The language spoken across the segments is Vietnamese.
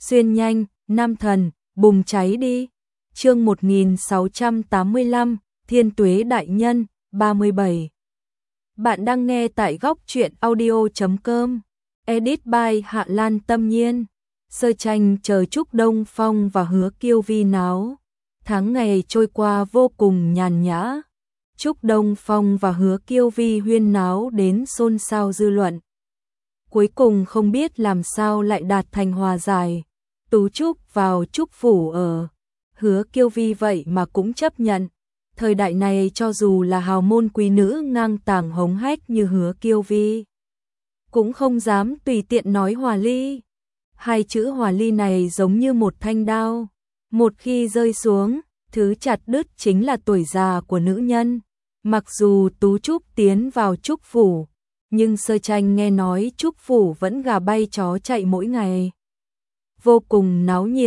xuyên nhanh, nam thần, bùng cháy đi. Chương 1685, Thiên Tuế Đại Nhân, 37. Bạn đang nghe tại góc truyện audio.com. Edit by Hạ Lan Tâm Nhiên. Sơ tranh chờ Trúc Đông Phong và Hứa Kiêu Vi náo. Tháng ngày trôi qua vô cùng nhàn nhã. Trúc Đông Phong và Hứa Kiêu Vi huyên náo đến xôn xao dư luận. Cuối cùng không biết làm sao lại đạt thành hòa giải. Tú Trúc vào Trúc phủ ở. Hứa Kiêu Vi vậy mà cũng chấp nhận. Thời đại này cho dù là hào môn quý nữ ngang tàng hống hách như Hứa Kiêu Vi, cũng không dám tùy tiện nói hòa ly. Hai chữ hòa ly này giống như một thanh đao. Một khi rơi xuống, thứ chặt đứt chính là tuổi già của nữ nhân. Mặc dù Tú Trúc tiến vào Trúc phủ, nhưng Sơ Tranh nghe nói Trúc phủ vẫn gà bay chó chạy mỗi ngày. Vô cùng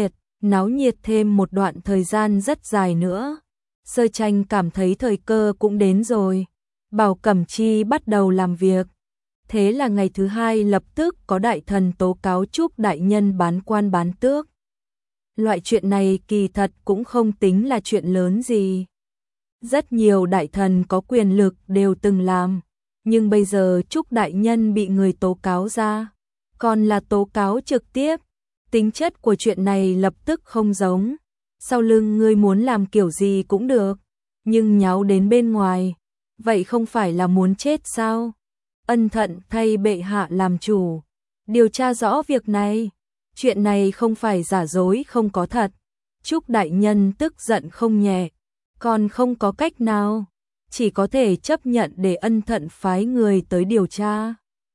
náo nhiệt thêm một đoạn thời gian rất dài nữa. Sơ Tranh cảm thấy thời cơ cũng đến rồi. Bảo Cẩm Chi bắt đầu làm việc. Thế là ngày thứ hai lập tức có đại thần tố cáo Trúc đại nhân bán quan bán tước. Loại chuyện này kỳ thật cũng không tính là chuyện lớn gì. Rất nhiều đại thần có quyền lực đều từng làm. Nhưng bây giờ Trúc đại nhân bị người tố cáo ra. Còn là tố cáo trực tiếp. Tính chất của chuyện này lập tức không giống. Sau lưng ngươi muốn làm kiểu gì cũng được. Nhưng nháo đến bên ngoài. Vậy không phải là muốn chết sao? Ân thận thay bệ hạ làm chủ. Điều tra rõ việc này. Chuyện này không phải giả dối không có thật. Trúc đại nhân tức giận không nhẹ. Còn không có cách nào. Chỉ có thể chấp nhận để ân thận phái người tới điều tra.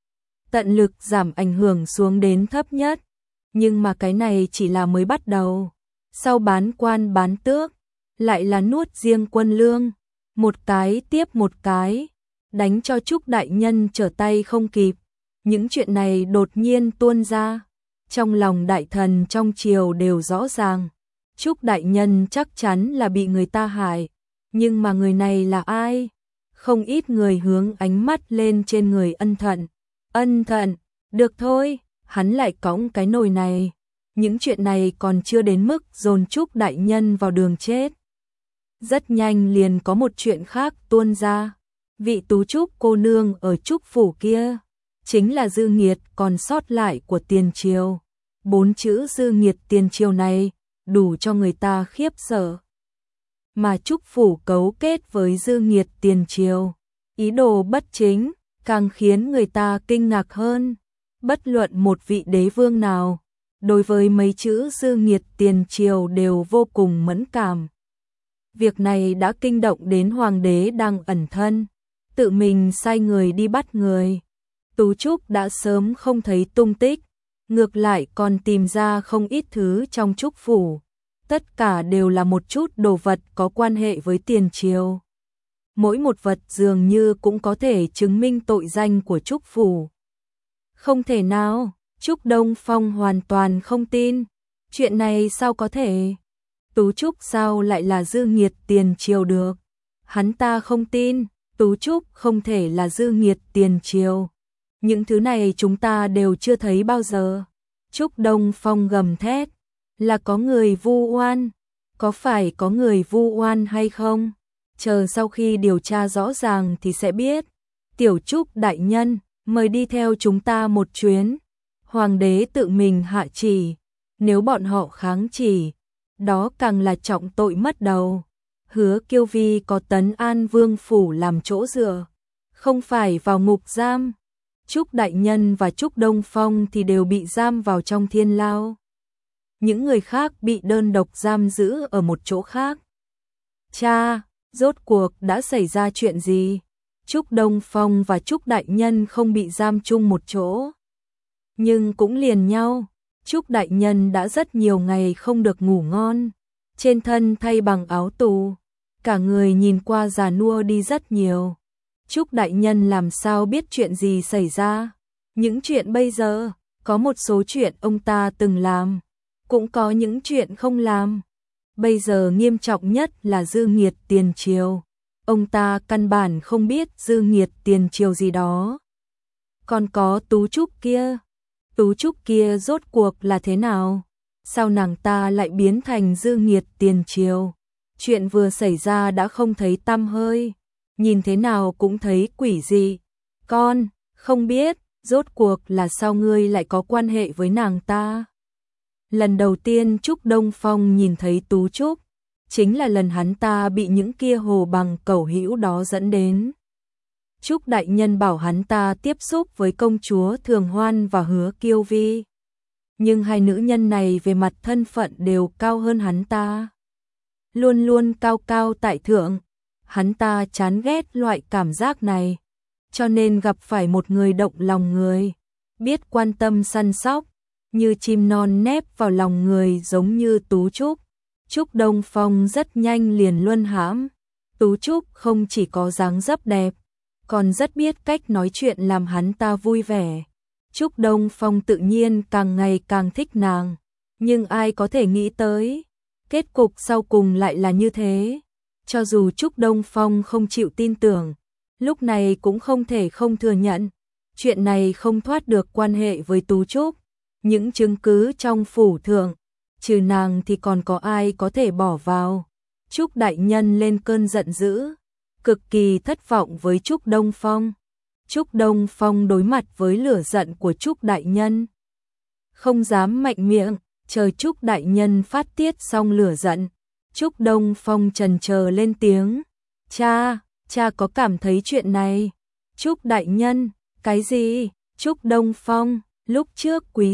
Tận lực giảm ảnh hưởng xuống đến thấp nhất. Nhưng mà cái này chỉ là mới bắt đầu. Sau bán quan bán tước, lại là nuốt riêng quân lương. Một cái tiếp một cái. Đánh cho Trúc đại nhân trở tay không kịp. Những chuyện này đột nhiên tuôn ra. Trong lòng đại thần trong triều đều rõ ràng. Trúc đại nhân chắc chắn là bị người ta hại. Nhưng mà người này là ai? Không ít người hướng ánh mắt lên trên người ân thận. Ân thận, được thôi, hắn lại cõng cái nồi này. Những chuyện này còn chưa đến mức dồn Trúc đại nhân vào đường chết. Rất nhanh liền có một chuyện khác tuôn ra. Vị Tú Trúc cô nương ở Trúc phủ kia chính là dư nghiệt còn sót lại của tiền triều. 4 chữ dư nghiệt tiền triều này đủ cho người ta khiếp sợ. Mà Trúc phủ cấu kết với dư nghiệt tiền triều, ý đồ bất chính, càng khiến người ta kinh ngạc hơn. Bất luận một vị đế vương nào, đối với mấy chữ dư nghiệt tiền triều đều vô cùng mẫn cảm. Việc này đã kinh động đến hoàng đế đang ẩn thân, tự mình sai người đi bắt người. Tú Trúc đã sớm không thấy tung tích, ngược lại còn tìm ra không ít thứ trong Trúc phủ. Tất cả đều là một chút đồ vật có quan hệ với tiền triều. Mỗi một vật dường như cũng có thể chứng minh tội danh của Trúc phủ. Không thể nào, Trúc Đông Phong hoàn toàn không tin. Chuyện này sao có thể? Tú Trúc sao lại là dư nghiệt tiền triều được? Hắn ta không tin, Tú Trúc không thể là dư nghiệt tiền triều. Những thứ này chúng ta đều chưa thấy bao giờ. Trúc Đông Phong gầm thét. Là có người vu oan. Có phải có người vu oan hay không? Chờ sau khi điều tra rõ ràng thì sẽ biết. Tiểu Trúc đại nhân, mời đi theo chúng ta một chuyến. Hoàng đế tự mình hạ chỉ. Nếu bọn họ kháng chỉ, đó càng là trọng tội mất đầu. Hứa Kiêu Vi có Tấn An Vương phủ làm chỗ dựa, không phải vào ngục giam. Trúc đại nhân và Trúc Đông Phong thì đều bị giam vào trong thiên lao. Những người khác bị đơn độc giam giữ ở một chỗ khác. Cha, rốt cuộc đã xảy ra chuyện gì? Trúc Đông Phong và Trúc đại nhân không bị giam chung một chỗ, nhưng cũng liền nhau. Trúc đại nhân đã rất nhiều ngày không được ngủ ngon, trên thân thay bằng áo tù, cả người nhìn qua già nua đi rất nhiều. Trúc đại nhân làm sao biết chuyện gì xảy ra? Những chuyện bây giờ, có một số chuyện ông ta từng làm, cũng có những chuyện không làm. Bây giờ nghiêm trọng nhất là dư nghiệt tiền triều. Ông ta căn bản không biết dư nghiệt tiền triều gì đó. Còn có Tú Trúc kia. Tú Trúc kia rốt cuộc là thế nào? sao nàng ta lại biến thành dư nghiệt tiền triều? Chuyện vừa xảy ra đã không thấy tăm hơi, nhìn thế nào cũng thấy quỷ dị. Con, không biết, rốt cuộc là sao ngươi lại có quan hệ với nàng ta? Lần đầu tiên Trúc Đông Phong nhìn thấy Tú Trúc, chính là lần hắn ta bị những kia hồ bằng cẩu hữu đó dẫn đến. Trúc đại nhân bảo hắn ta tiếp xúc với công chúa Thường Hoan và Hứa Kiêu Vi. Nhưng hai nữ nhân này về mặt thân phận đều cao hơn hắn ta. Luôn luôn cao cao tại thượng, hắn ta chán ghét loại cảm giác này. Cho nên gặp phải một người động lòng người, biết quan tâm săn sóc, như chim non nép vào lòng người giống như Tú Trúc. Trúc Đông Phong rất nhanh liền luân hãm. Tú Trúc không chỉ có dáng dấp đẹp, còn rất biết cách nói chuyện làm hắn ta vui vẻ. Trúc Đông Phong tự nhiên càng ngày càng thích nàng, nhưng ai có thể nghĩ tới, kết cục sau cùng lại là như thế. Cho dù Trúc Đông Phong không chịu tin tưởng, lúc này cũng không thể không thừa nhận, chuyện này không thoát được quan hệ với Tú Trúc. Những chứng cứ trong phủ thượng, trừ nàng thì còn có ai có thể bỏ vào. Trúc đại nhân lên cơn giận dữ, cực kỳ thất vọng với Trúc Đông Phong. Trúc Đông Phong đối mặt với lửa giận của Trúc đại nhân, không dám mạnh miệng, chờ Trúc đại nhân phát tiết xong lửa giận. Trúc Đông Phong chần chờ lên tiếng, cha có cảm thấy chuyện này? Trúc đại nhân, cái gì? Trúc Đông Phong, lúc trước quý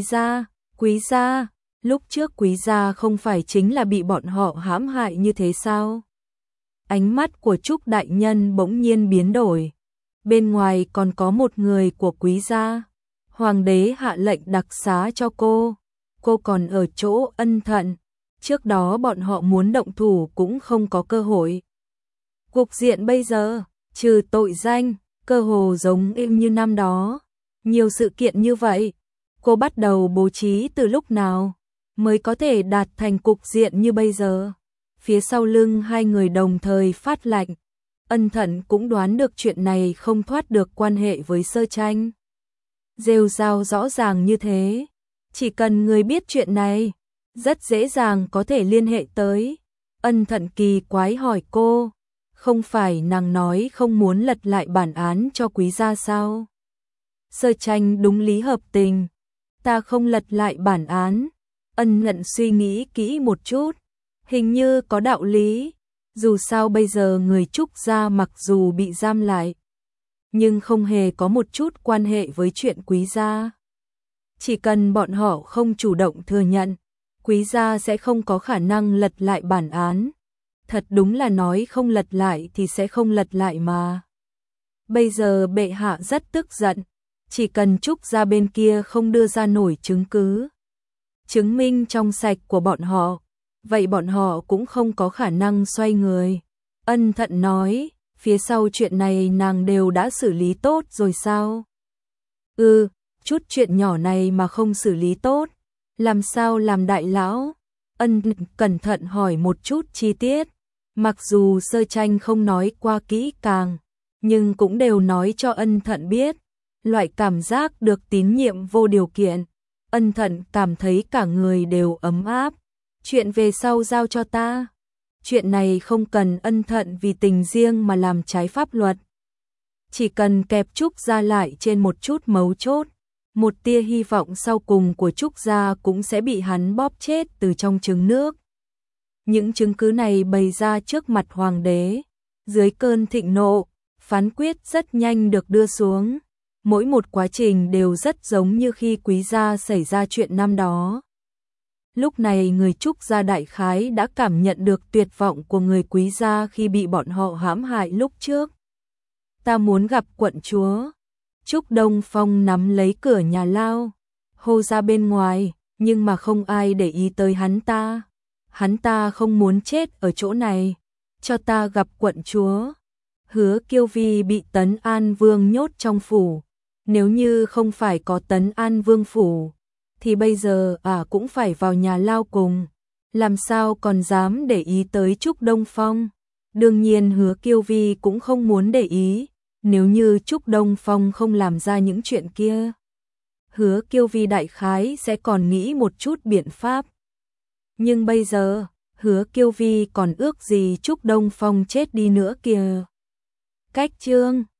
gia, lúc trước quý gia không phải chính là bị bọn họ hãm hại như thế sao? Ánh mắt của Trúc đại nhân bỗng nhiên biến đổi. Bên ngoài còn có một người của quý gia. Hoàng đế hạ lệnh đặc xá cho cô còn ở chỗ Ân Thận. Trước đó bọn họ muốn động thủ cũng không có cơ hội. Cục diện bây giờ, trừ tội danh, cơ hồ giống im như năm đó. Nhiều sự kiện như vậy, cô bắt đầu bố trí từ lúc nào mới có thể đạt thành cục diện như bây giờ? Phía sau lưng hai người đồng thời phát lệnh. Ân Thận cũng đoán được chuyện này không thoát được quan hệ với Sơ Tranh. Rêu rao rõ ràng như thế, chỉ cần người biết chuyện này, rất dễ dàng có thể liên hệ tới. Ân Thận kỳ quái hỏi cô, không phải nàng nói không muốn lật lại bản án cho quý gia sao? Sơ Tranh đúng lý hợp tình, ta không lật lại bản án. Ân Thận suy nghĩ kỹ một chút, hình như có đạo lý. Dù sao bây giờ người Trúc gia mặc dù bị giam lại, nhưng không hề có một chút quan hệ với chuyện quý gia. Chỉ cần bọn họ không chủ động thừa nhận, quý gia sẽ không có khả năng lật lại bản án. Thật đúng là nói không lật lại thì sẽ không lật lại mà. Bây giờ bệ hạ rất tức giận, chỉ cần Trúc gia bên kia không đưa ra nổi chứng cứ, chứng minh trong sạch của bọn họ, vậy bọn họ cũng không có khả năng xoay người. Ân Thận nói, phía sau chuyện này nàng đều đã xử lý tốt rồi sao? Chút chuyện nhỏ này mà không xử lý tốt, làm sao làm đại lão? Ân cẩn thận hỏi một chút chi tiết, mặc dù Sơ Tranh không nói qua kỹ càng, nhưng cũng đều nói cho Ân Thận biết. Loại cảm giác được tín nhiệm vô điều kiện, Ân Thận cảm thấy cả người đều ấm áp. Chuyện về sau giao cho ta. Chuyện này không cần Ân Thận vì tình riêng mà làm trái pháp luật. Chỉ cần kẹp Trúc gia lại trên một chút mấu chốt, một tia hy vọng sau cùng của Trúc gia cũng sẽ bị hắn bóp chết từ trong trứng nước. Những chứng cứ này bày ra trước mặt hoàng đế, dưới cơn thịnh nộ, phán quyết rất nhanh được đưa xuống. Mỗi một quá trình đều rất giống như khi quý gia xảy ra chuyện năm đó. Lúc này người Trúc gia đại khái đã cảm nhận được tuyệt vọng của người quý gia khi bị bọn họ hãm hại lúc trước. Ta muốn gặp quận chúa. Trúc Đông Phong nắm lấy cửa nhà lao, hô ra bên ngoài, nhưng mà không ai để ý tới hắn ta. Hắn ta không muốn chết ở chỗ này, cho ta gặp quận chúa. Hứa Kiêu Vi bị Tấn An Vương nhốt trong phủ, nếu như không phải có Tấn An Vương phủ, thì bây giờ cũng phải vào nhà lao cùng, làm sao còn dám để ý tới Trúc Đông Phong. Đương nhiên Hứa Kiêu Vi cũng không muốn để ý, nếu như Trúc Đông Phong không làm ra những chuyện kia, Hứa Kiêu Vi đại khái sẽ còn nghĩ một chút biện pháp. Nhưng bây giờ, Hứa Kiêu Vi còn ước gì Trúc Đông Phong chết đi nữa kìa. Cách chương